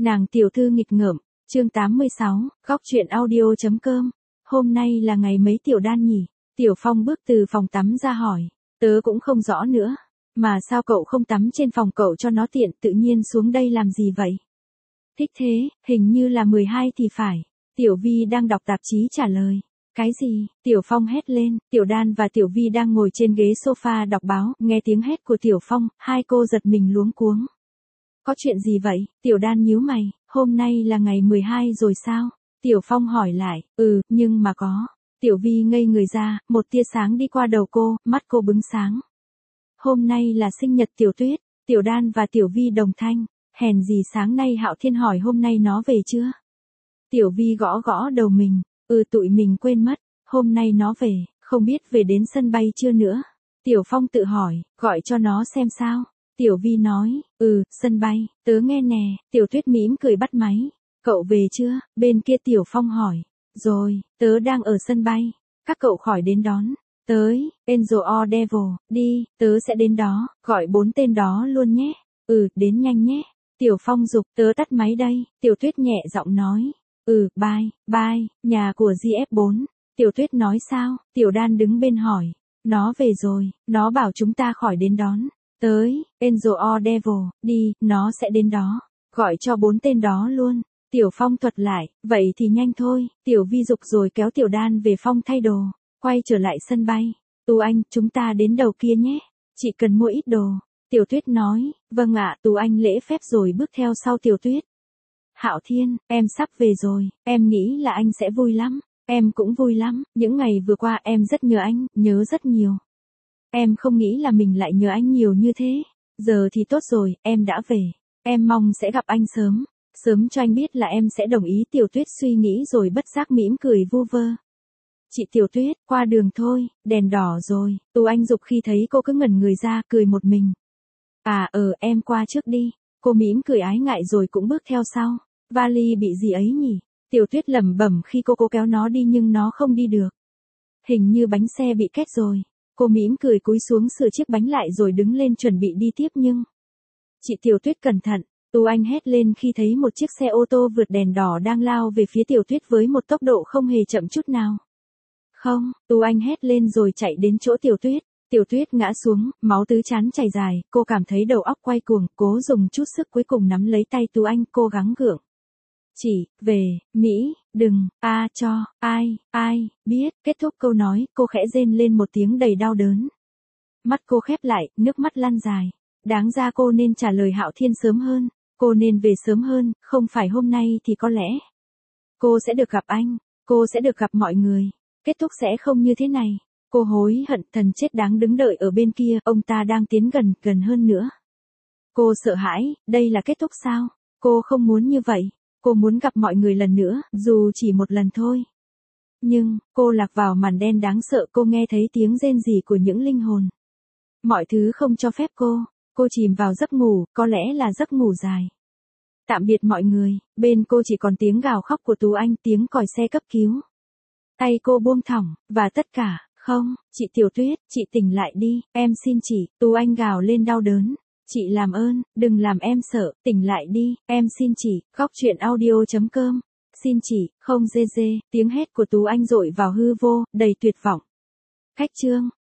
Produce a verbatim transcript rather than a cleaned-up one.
Nàng tiểu thư nghịch ngợm, chương tám mươi sáu, góc truyện audio chấm com. Hôm nay là ngày mấy Tiểu Đan nhỉ? Tiểu Phong bước từ phòng tắm ra hỏi, tớ cũng không rõ nữa. Mà sao cậu không tắm trên phòng cậu cho nó tiện, tự nhiên xuống đây làm gì vậy? Thích thế, hình như là mười hai thì phải. Tiểu Vi đang đọc tạp chí trả lời. Cái gì? Tiểu Phong hét lên. Tiểu Đan và Tiểu Vi đang ngồi trên ghế sofa đọc báo, nghe tiếng hét của Tiểu Phong, hai cô giật mình luống cuống. Có chuyện gì vậy? Tiểu Đan nhíu mày, hôm nay là ngày mười hai rồi sao? Tiểu Phong hỏi lại, ừ, nhưng mà có. Tiểu Vi ngây người ra, một tia sáng đi qua đầu cô, mắt cô bừng sáng. Hôm nay là sinh nhật Tiểu Tuyết. Tiểu Đan và Tiểu Vi đồng thanh, hèn gì sáng nay Hạo Thiên hỏi hôm nay nó về chưa? Tiểu Vi gõ gõ đầu mình, ừ tụi mình quên mất, hôm nay nó về, không biết về đến sân bay chưa nữa. Tiểu Phong tự hỏi, gọi cho nó xem sao. Tiểu Vi nói, ừ, sân bay, tớ nghe nè. Tiểu Tuyết mỉm cười bắt máy. Cậu về chưa? Bên kia Tiểu Phong hỏi. Rồi, tớ đang ở sân bay. Các cậu khỏi đến đón. Tới, Angel or Devil, đi, tớ sẽ đến đó, gọi bốn tên đó luôn nhé. Ừ, đến nhanh nhé. Tiểu Phong giục, tớ tắt máy đây. Tiểu Tuyết nhẹ giọng nói. Ừ, bye, bye, nhà của giê ép bốn. Tiểu Tuyết nói sao? Tiểu Đan đứng bên hỏi. Nó về rồi, nó bảo chúng ta khỏi đến đón. Tới, Angel or Devil, đi, nó sẽ đến đó. Gọi cho bốn tên đó luôn. Tiểu Phong thuật lại, vậy thì nhanh thôi. Tiểu Vi dục rồi kéo Tiểu Đan về phòng thay đồ. Quay trở lại sân bay. Tú Anh, chúng ta đến đầu kia nhé. Chị cần mua ít đồ. Tiểu Tuyết nói, vâng ạ. Tú Anh lễ phép rồi bước theo sau Tiểu Tuyết. Hạo Thiên, em sắp về rồi. Em nghĩ là anh sẽ vui lắm. Em cũng vui lắm. Những ngày vừa qua em rất nhớ anh, nhớ rất nhiều. Em không nghĩ là mình lại nhớ anh nhiều như thế. Giờ thì tốt rồi, em đã về. Em mong sẽ gặp anh sớm. Sớm cho anh biết là em sẽ đồng ý. Tiểu Tuyết suy nghĩ rồi bất giác mỉm cười vu vơ. Chị Tiểu Tuyết, qua đường thôi, đèn đỏ rồi. Tú Anh giục khi thấy cô cứ ngẩn người ra, cười một mình. À ờ, em qua trước đi. Cô mỉm cười ái ngại rồi cũng bước theo sau. Vali bị gì ấy nhỉ? Tiểu Tuyết lẩm bẩm khi cô cố kéo nó đi nhưng nó không đi được. Hình như bánh xe bị két rồi. Cô mỉm cười cúi xuống sửa chiếc bánh lại rồi đứng lên chuẩn bị đi tiếp nhưng... Chị Tiểu Tuyết cẩn thận. Tú Anh hét lên khi thấy một chiếc xe ô tô vượt đèn đỏ đang lao về phía Tiểu Tuyết với một tốc độ không hề chậm chút nào. Không, Tú Anh hét lên rồi chạy đến chỗ Tiểu Tuyết. Tiểu Tuyết ngã xuống, máu tứ trán chảy dài, cô cảm thấy đầu óc quay cuồng, cố dùng chút sức cuối cùng nắm lấy tay Tú Anh, cố gắng gượng. Chỉ, về, Mỹ, đừng, a cho, ai, ai, biết, kết thúc câu nói, cô khẽ rên lên một tiếng đầy đau đớn. Mắt cô khép lại, nước mắt lăn dài. Đáng ra cô nên trả lời Hạo Thiên sớm hơn, cô nên về sớm hơn, không phải hôm nay thì có lẽ. Cô sẽ được gặp anh, cô sẽ được gặp mọi người, kết thúc sẽ không như thế này. Cô hối hận, thần chết đáng đứng đợi ở bên kia, ông ta đang tiến gần, gần hơn nữa. Cô sợ hãi, đây là kết thúc sao? Cô không muốn như vậy. Cô muốn gặp mọi người lần nữa, dù chỉ một lần thôi. Nhưng, cô lạc vào màn đen đáng sợ, cô nghe thấy tiếng rên rỉ của những linh hồn. Mọi thứ không cho phép cô, cô chìm vào giấc ngủ, có lẽ là giấc ngủ dài. Tạm biệt mọi người, bên cô chỉ còn tiếng gào khóc của Tú Anh, tiếng còi xe cấp cứu. Tay cô buông thõng, và tất cả, không, chị Tiểu Tuyết, chị tỉnh lại đi, em xin chị, Tú Anh gào lên đau đớn. Chị làm ơn, đừng làm em sợ, tỉnh lại đi, em xin chị, góc truyện audio chấm com. Xin chị, không dê dê, tiếng hét của Tú Anh dội vào hư vô, đầy tuyệt vọng. Khách chương.